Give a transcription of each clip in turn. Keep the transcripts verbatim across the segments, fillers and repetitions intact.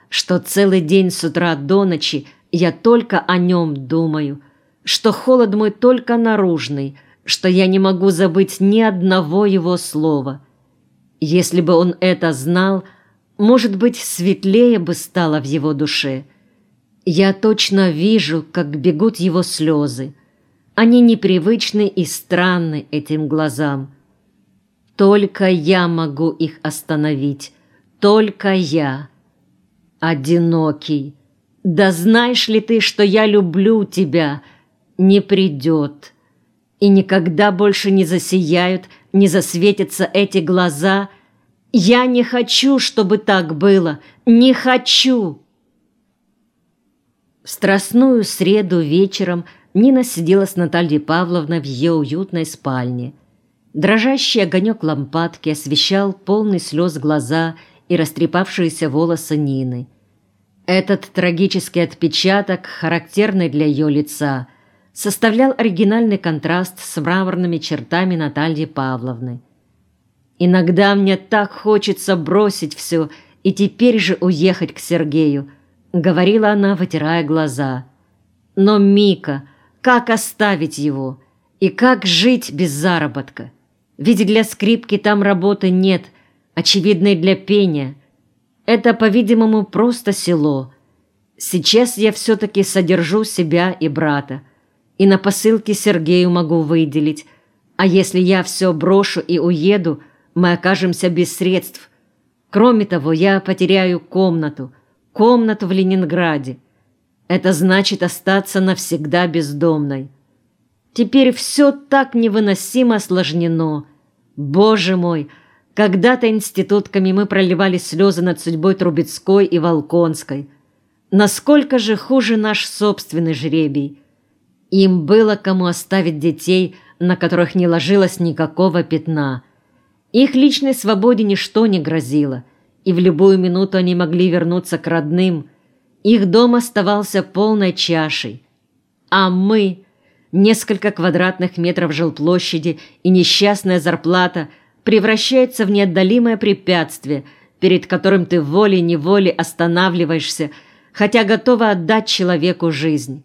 что целый день с утра до ночи я только о нем думаю, что холод мой только наружный, что я не могу забыть ни одного его слова. Если бы он это знал, может быть, светлее бы стало в его душе. Я точно вижу, как бегут его слезы. Они непривычны и странны этим глазам. Только я могу их остановить, только я. Одинокий, да знаешь ли ты, что я люблю тебя, не придет. И никогда больше не засияют, не засветятся эти глаза. Я не хочу, чтобы так было, не хочу. В страстную среду вечером Нина сидела с Натальей Павловной в ее уютной спальне. Дрожащий огонек лампадки освещал полный слез глаза и растрепавшиеся волосы Нины. Этот трагический отпечаток, характерный для ее лица, составлял оригинальный контраст с мраморными чертами Натальи Павловны. «Иногда мне так хочется бросить все и теперь же уехать к Сергею», — говорила она, вытирая глаза. «Но, Мика, как оставить его? И как жить без заработка? Ведь для скрипки там работы нет, очевидной для пения. Это, по-видимому, просто село. Сейчас я все-таки содержу себя и брата, и на посылке Сергею могу выделить. А если я все брошу и уеду, мы окажемся без средств. Кроме того, я потеряю комнату, комнату в Ленинграде. Это значит остаться навсегда бездомной. Теперь все так невыносимо осложнено. Боже мой, когда-то институтками мы проливали слезы над судьбой Трубецкой и Волконской. Насколько же хуже наш собственный жребий. Им было кому оставить детей, на которых не ложилось никакого пятна. Их личной свободе ничто не грозило, и в любую минуту они могли вернуться к родным. Их дом оставался полной чашей. А мы, несколько квадратных метров жилплощади и несчастная зарплата превращаются в неотдалимое препятствие, перед которым ты волей-неволей останавливаешься, хотя готова отдать человеку жизнь.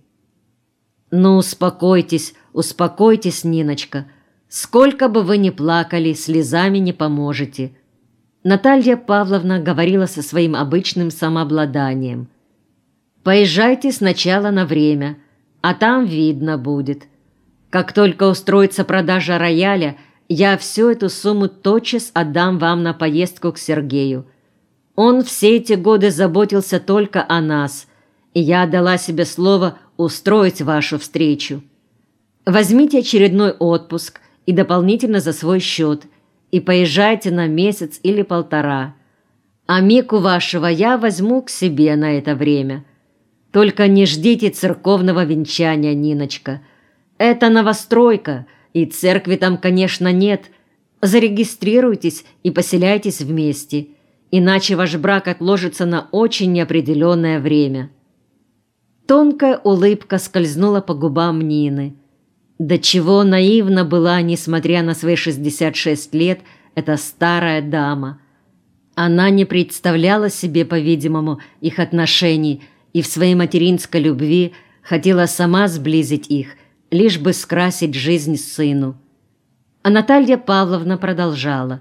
Ну, успокойтесь, успокойтесь, Ниночка. Сколько бы вы ни плакали, слезами не поможете. Наталья Павловна говорила со своим обычным самообладанием. Поезжайте сначала на время, а там видно будет. Как только устроится продажа рояля, я всю эту сумму тотчас отдам вам на поездку к Сергею. Он все эти годы заботился только о нас, и я дала себе слово устроить вашу встречу. Возьмите очередной отпуск и дополнительно за свой счет, и поезжайте на месяц или полтора. А Мику вашего я возьму к себе на это время. Только не ждите церковного венчания, Ниночка. Это новостройка, и церкви там, конечно, нет. Зарегистрируйтесь и поселяйтесь вместе, иначе ваш брак отложится на очень неопределенное время». Тонкая улыбка скользнула по губам Нины. До чего наивна была, несмотря на свои шестьдесят шесть лет, эта старая дама. Она не представляла себе, по-видимому, их отношений и в своей материнской любви хотела сама сблизить их, лишь бы скрасить жизнь сыну. А Наталья Павловна продолжала.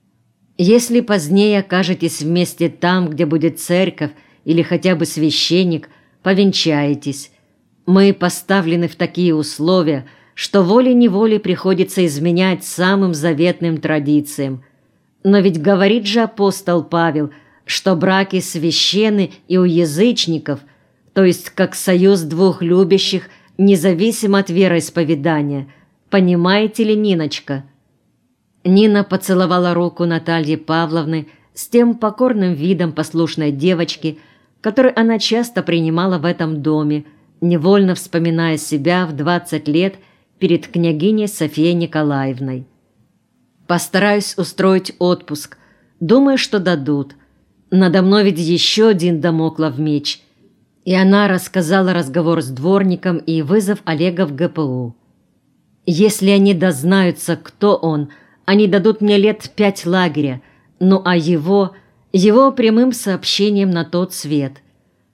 «Если позднее окажетесь вместе там, где будет церковь или хотя бы священник, повенчаетесь. Мы поставлены в такие условия, что волей-неволей приходится изменять самым заветным традициям. Но ведь говорит же апостол Павел, что браки священны и у язычников, то есть как союз двух любящих, независимо от вероисповедания. Понимаете ли, Ниночка?» Нина поцеловала руку Натальи Павловны с тем покорным видом послушной девочки, который она часто принимала в этом доме, невольно вспоминая себя в двадцать лет перед княгиней Софьей Николаевной. «Постараюсь устроить отпуск. Думаю, что дадут. Надо мной ведь еще один дамоклов меч». И она рассказала разговор с дворником и вызов Олега в гэ пэ у. «Если они дознаются, кто он, они дадут мне лет пять лагеря, ну а его его прямым сообщением на тот свет,